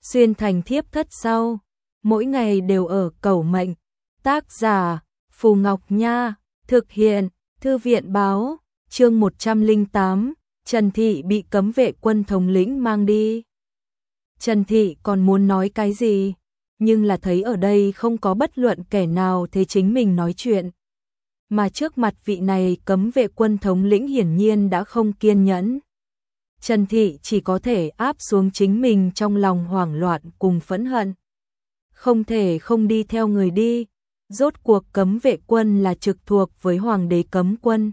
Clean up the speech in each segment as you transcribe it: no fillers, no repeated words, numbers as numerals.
xuyên thành thiếp thất sau, mỗi ngày đều ở cầu mệnh. Tác giả Phù Ngọc Nha, thực hiện Thư viện báo, chương 108, Trần Thị bị cấm vệ quân thống lĩnh mang đi. Trần Thị còn muốn nói cái gì, nhưng là thấy ở đây không có bất luận kẻ nào thế chính mình nói chuyện. Mà trước mặt vị này cấm vệ quân thống lĩnh hiển nhiên đã không kiên nhẫn. Trần Thị chỉ có thể áp xuống chính mình trong lòng hoảng loạn cùng phẫn hận. Không thể không đi theo người đi, rốt cuộc cấm vệ quân là trực thuộc với hoàng đế cấm quân.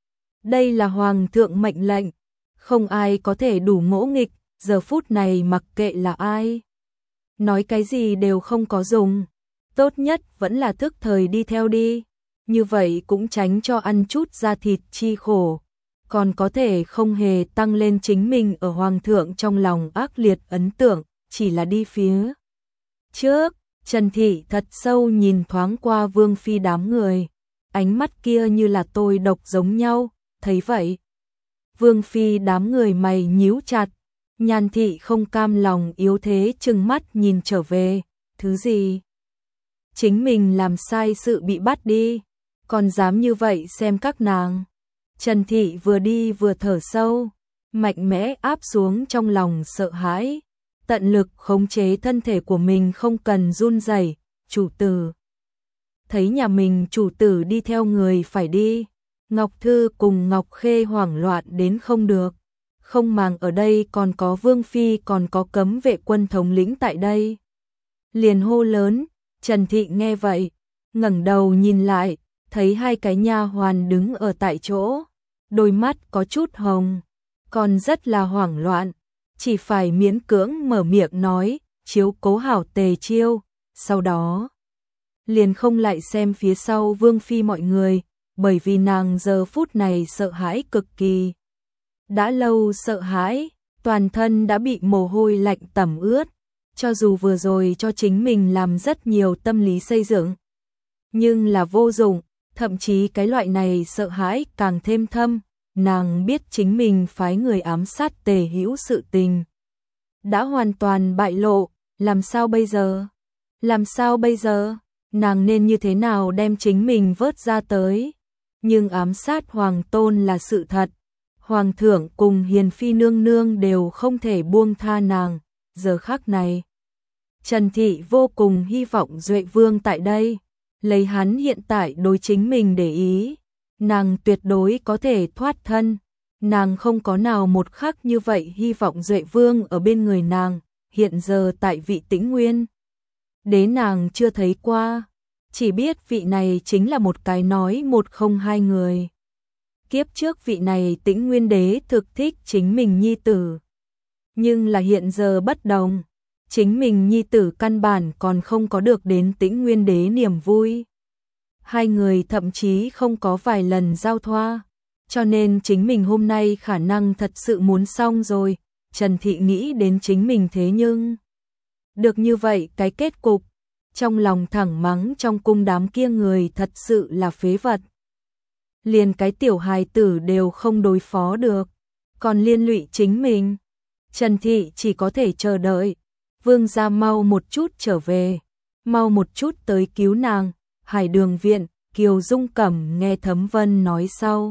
Đây là hoàng thượng mệnh lệnh, không ai có thể đủ ngỗ nghịch, giờ phút này mặc kệ là ai. Nói cái gì đều không có dùng, tốt nhất vẫn là thức thời đi theo đi, như vậy cũng tránh cho ăn chút da thịt chi khổ, còn có thể không hề tăng lên chính mình ở hoàng thượng trong lòng ác liệt ấn tượng, chỉ là đi phía trước. Trần Thị thật sâu nhìn thoáng qua Vương Phi đám người, ánh mắt kia như là tôi độc giống nhau, thấy vậy. Vương Phi đám người mày nhíu chặt, Nhan Thị không cam lòng yếu thế trừng mắt nhìn trở về, thứ gì? Chính mình làm sai sự bị bắt đi, còn dám như vậy xem các nàng. Trần Thị vừa đi vừa thở sâu, mạnh mẽ áp xuống trong lòng sợ hãi, tận lực khống chế thân thể của mình không cần run rẩy. Chủ tử thấy nhà mình chủ tử đi theo người phải đi, Ngọc Thư cùng Ngọc Khê hoảng loạn đến không được, không màng ở đây còn có Vương Phi còn có cấm vệ quân thống lĩnh tại đây. Liền hô lớn. Trần Thị nghe vậy, ngẩng đầu nhìn lại, thấy hai cái nha hoàn đứng ở tại chỗ, đôi mắt có chút hồng, còn rất là hoảng loạn, chỉ phải miễn cưỡng mở miệng nói, chiếu cố hảo Tề Chiêu, sau đó liền không lại xem phía sau Vương Phi mọi người, bởi vì nàng giờ phút này sợ hãi cực kỳ. Đã lâu sợ hãi, toàn thân đã bị mồ hôi lạnh tẩm ướt, cho dù vừa rồi cho chính mình làm rất nhiều tâm lý xây dựng, nhưng là vô dụng, thậm chí cái loại này sợ hãi càng thêm thâm. Nàng biết chính mình phái người ám sát Tề Hữu sự tình đã hoàn toàn bại lộ, làm sao bây giờ? Làm sao bây giờ? Nàng nên như thế nào đem chính mình vớt ra tới? Nhưng ám sát hoàng tôn là sự thật, hoàng thượng cùng hiền phi nương nương đều không thể buông tha nàng. Giờ khắc này, Trần Thị vô cùng hy vọng Duệ Vương tại đây, lấy hắn hiện tại đối chính mình để ý, nàng tuyệt đối có thể thoát thân. Nàng không có nào một khắc như vậy hy vọng Duệ Vương ở bên người nàng, hiện giờ tại vị Tĩnh Nguyên đế nàng chưa thấy qua, chỉ biết vị này chính là một cái nói một không hai người. Kiếp trước vị này Tĩnh Nguyên đế thực thích chính mình nhi tử, nhưng là hiện giờ bất đồng, chính mình nhi tử căn bản còn không có được đến Tĩnh Nguyên đế niềm vui. Hai người thậm chí không có vài lần giao thoa, cho nên chính mình hôm nay khả năng thật sự muốn xong rồi. Trần Thị nghĩ đến chính mình thế nhưng được như vậy cái kết cục, trong lòng thẳng mắng trong cung đám kia người thật sự là phế vật. Liền cái tiểu hài tử đều không đối phó được, còn liên lụy chính mình. Trần Thị chỉ có thể chờ đợi Vương gia mau một chút trở về, mau một chút tới cứu nàng. Hải Đường viện, Kiều Dung Cẩm nghe Thấm Vân nói sau,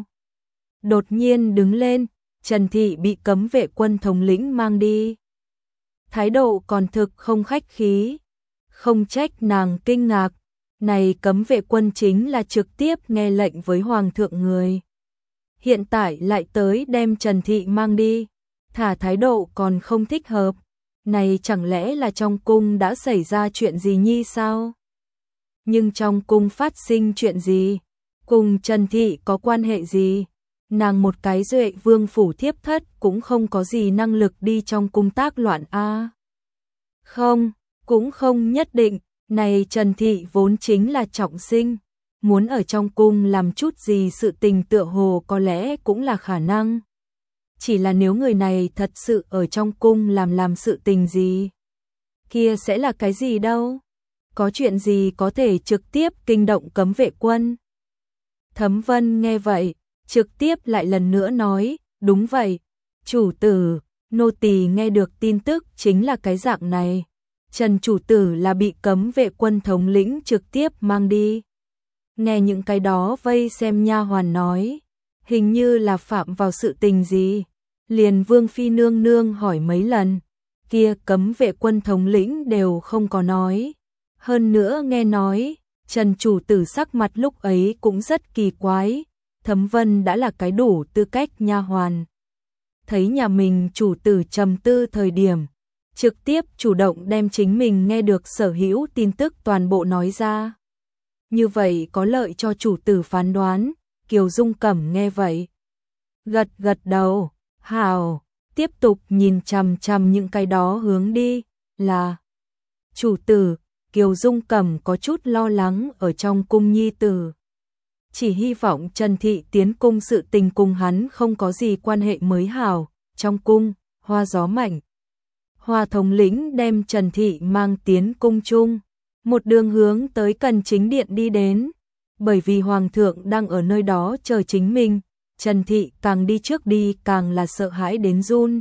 đột nhiên đứng lên. Trần Thị bị cấm vệ quân thống lĩnh mang đi, thái độ còn thực không khách khí, không trách nàng kinh ngạc. Này cấm vệ quân chính là trực tiếp nghe lệnh với hoàng thượng người, hiện tại lại tới đem Trần Thị mang đi, thả thái độ còn không thích hợp. Này chẳng lẽ là trong cung đã xảy ra chuyện gì nhi sao? Nhưng trong cung phát sinh chuyện gì? Cùng Trần Thị có quan hệ gì? Nàng một cái Duệ Vương phủ thiếp thất cũng không có gì năng lực đi trong cung tác loạn a. Không, cũng không nhất định. Này Trần Thị vốn chính là trọng sinh, muốn ở trong cung làm chút gì sự tình tựa hồ có lẽ cũng là khả năng. Chỉ là nếu người này thật sự ở trong cung làm sự tình gì, kia sẽ là cái gì đâu? Có chuyện gì có thể trực tiếp kinh động cấm vệ quân? Thấm Vân nghe vậy, trực tiếp lại lần nữa nói, đúng vậy, chủ tử, nô tỳ nghe được tin tức chính là cái dạng này, Trần chủ tử là bị cấm vệ quân thống lĩnh trực tiếp mang đi. Nghe những cái đó vây xem nha hoàn nói, hình như là phạm vào sự tình gì. Liền Vương phi nương nương hỏi mấy lần, kia cấm vệ quân thống lĩnh đều không có nói. Hơn nữa nghe nói, Trần chủ tử sắc mặt lúc ấy cũng rất kỳ quái, Thấm Vân đã là cái đủ tư cách nha hoàn. Thấy nhà mình chủ tử trầm tư thời điểm, trực tiếp chủ động đem chính mình nghe được sở hữu tin tức toàn bộ nói ra. Như vậy có lợi cho chủ tử phán đoán, Kiều Dung Cẩm nghe vậy. Gật gật đầu, hào, tiếp tục nhìn chằm chằm những cái đó hướng đi, là chủ tử. Kiều Dung Cẩm có chút lo lắng ở trong cung nhi tử. Chỉ hy vọng Trần Thị tiến cung sự tình cùng hắn không có gì quan hệ mới hảo. Trong cung, Hoa gió mạnh. Hoa thống lĩnh đem Trần Thị mang tiến cung chung. Một đường hướng tới Cần Chính Điện đi đến. Bởi vì Hoàng thượng đang ở nơi đó chờ chính mình, Trần Thị càng đi trước đi càng là sợ hãi đến run.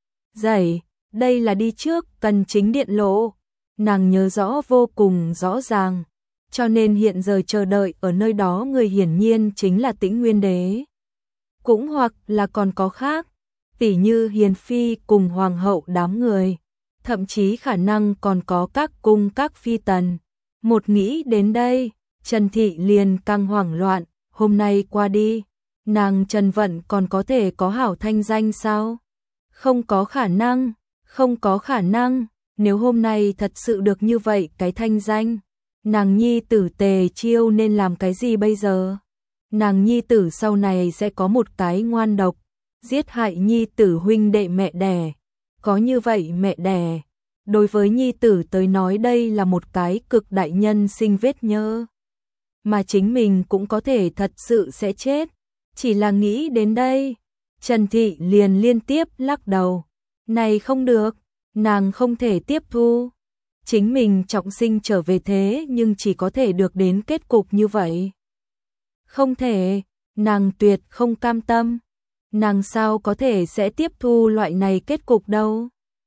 Dậy, đây là đi trước Cần Chính Điện lộ. Nàng nhớ rõ vô cùng rõ ràng, cho nên hiện giờ chờ đợi ở nơi đó người hiển nhiên chính là Tĩnh Nguyên Đế. Cũng hoặc là còn có khác, tỉ như Hiền Phi cùng Hoàng hậu đám người, thậm chí khả năng còn có các cung các phi tần. Một nghĩ đến đây, Trần Thị liền càng hoảng loạn, hôm nay qua đi, nàng Trần Vận còn có thể có hảo thanh danh sao? Không có khả năng, không có khả năng. Nếu hôm nay thật sự được như vậy cái thanh danh, nàng nhi tử Tề Chiêu nên làm cái gì bây giờ? Nàng nhi tử sau này sẽ có một cái ngoan độc, giết hại nhi tử huynh đệ mẹ đẻ. Có như vậy mẹ đẻ, đối với nhi tử tới nói đây là một cái cực đại nhân sinh vết nhơ. Mà chính mình cũng có thể thật sự sẽ chết. Chỉ là nghĩ đến đây, Trần Thị liền liên tiếp lắc đầu. Này không được. Nàng không thể tiếp thu. Chính mình trọng sinh trở về thế nhưng chỉ có thể được đến kết cục như vậy. Không thể, nàng tuyệt không cam tâm. Nàng sao có thể sẽ tiếp thu loại này kết cục đâu.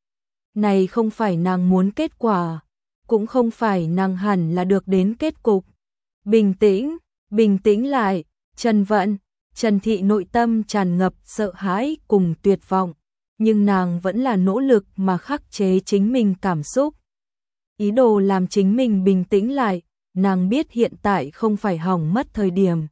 Này không phải nàng muốn kết quả, cũng không phải nàng hẳn là được đến kết cục. Bình tĩnh lại, Trần Vận, Trần Thị nội tâm tràn ngập sợ hãi cùng tuyệt vọng. Nhưng nàng vẫn là nỗ lực mà khắc chế chính mình cảm xúc. Ý đồ làm chính mình bình tĩnh lại, nàng biết hiện tại không phải hỏng mất thời điểm.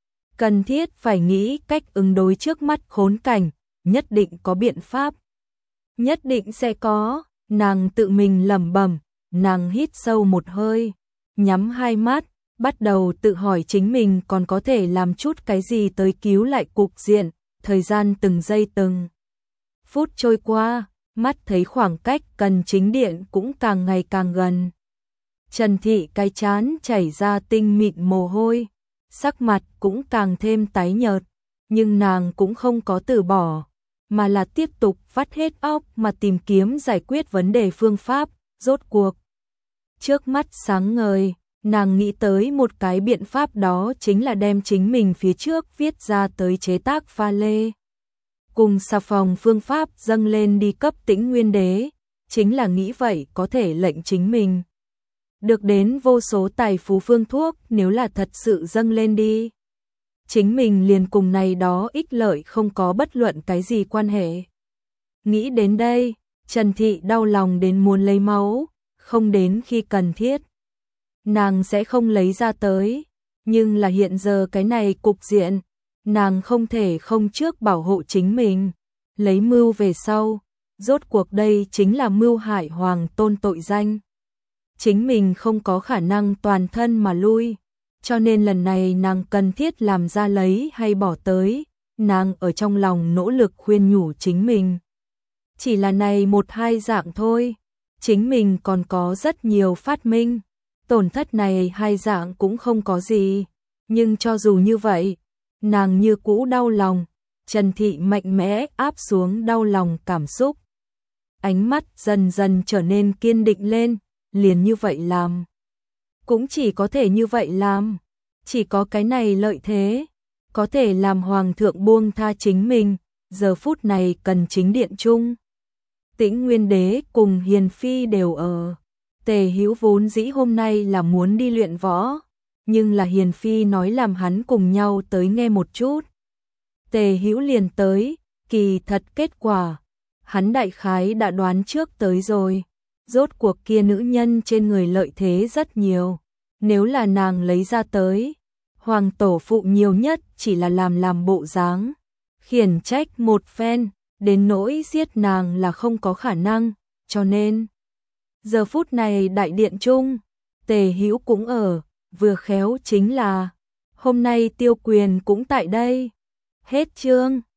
Cần thiết phải nghĩ cách ứng đối trước mắt khốn cảnh, nhất định có biện pháp. Nhất định sẽ có, nàng tự mình lẩm bẩm, nàng hít sâu một hơi, nhắm hai mắt, bắt đầu tự hỏi chính mình còn có thể làm chút cái gì tới cứu lại cục diện, thời gian từng giây từng phút trôi qua, mắt thấy khoảng cách Cần Chính Điện cũng càng ngày càng gần. Trần Thị cái chán chảy ra tinh mịn mồ hôi, sắc mặt cũng càng thêm tái nhợt, nhưng nàng cũng không có từ bỏ, mà là tiếp tục vắt hết óc mà tìm kiếm giải quyết vấn đề phương pháp, rốt cuộc. Trước mắt sáng ngời, nàng nghĩ tới một cái biện pháp đó chính là đem chính mình phía trước viết ra tới chế tác pha lê. Cùng xà phòng phương pháp dâng lên đi cấp Tĩnh Nguyên Đế, chính là nghĩ vậy có thể lệnh chính mình được đến vô số tài phú phương thuốc nếu là thật sự dâng lên đi. Chính mình liền cùng này đó ích lợi không có bất luận cái gì quan hệ. Nghĩ đến đây, Trần Thị đau lòng đến muốn lấy máu, không đến khi cần thiết. Nàng sẽ không lấy ra tới, nhưng là hiện giờ cái này cục diện, nàng không thể không trước bảo hộ chính mình, lấy mưu về sau, rốt cuộc đây chính là mưu hại hoàng tôn tội danh. Chính mình không có khả năng toàn thân mà lui, cho nên lần này nàng cần thiết làm ra lấy hay bỏ tới, nàng ở trong lòng nỗ lực khuyên nhủ chính mình. Chỉ là này một hai dạng thôi, chính mình còn có rất nhiều phát minh, tổn thất này hai dạng cũng không có gì, nhưng cho dù như vậy, nàng như cũ đau lòng. Trần Thị mạnh mẽ áp xuống đau lòng cảm xúc. Ánh mắt dần dần trở nên kiên định lên, liền như vậy làm. Cũng chỉ có thể như vậy làm, chỉ có cái này lợi thế, có thể làm hoàng thượng buông tha chính mình, giờ phút này Cần Chính Điện chung. Tĩnh Nguyên Đế cùng Hiền Phi đều ở, Tề Hữu vốn dĩ hôm nay là muốn đi luyện võ, nhưng là Hiền Phi nói làm hắn cùng nhau tới nghe một chút. Tề Hữu liền tới, kỳ thật kết quả, hắn đại khái đã đoán trước tới rồi. Rốt cuộc kia nữ nhân trên người lợi thế rất nhiều, nếu là nàng lấy ra tới, hoàng tổ phụ nhiều nhất chỉ là làm bộ dáng, khiển trách một phen, đến nỗi giết nàng là không có khả năng, cho nên giờ phút này đại điện chung, Tề Hữu cũng ở, vừa khéo chính là hôm nay Tiêu Quyền cũng tại đây. Hết chương.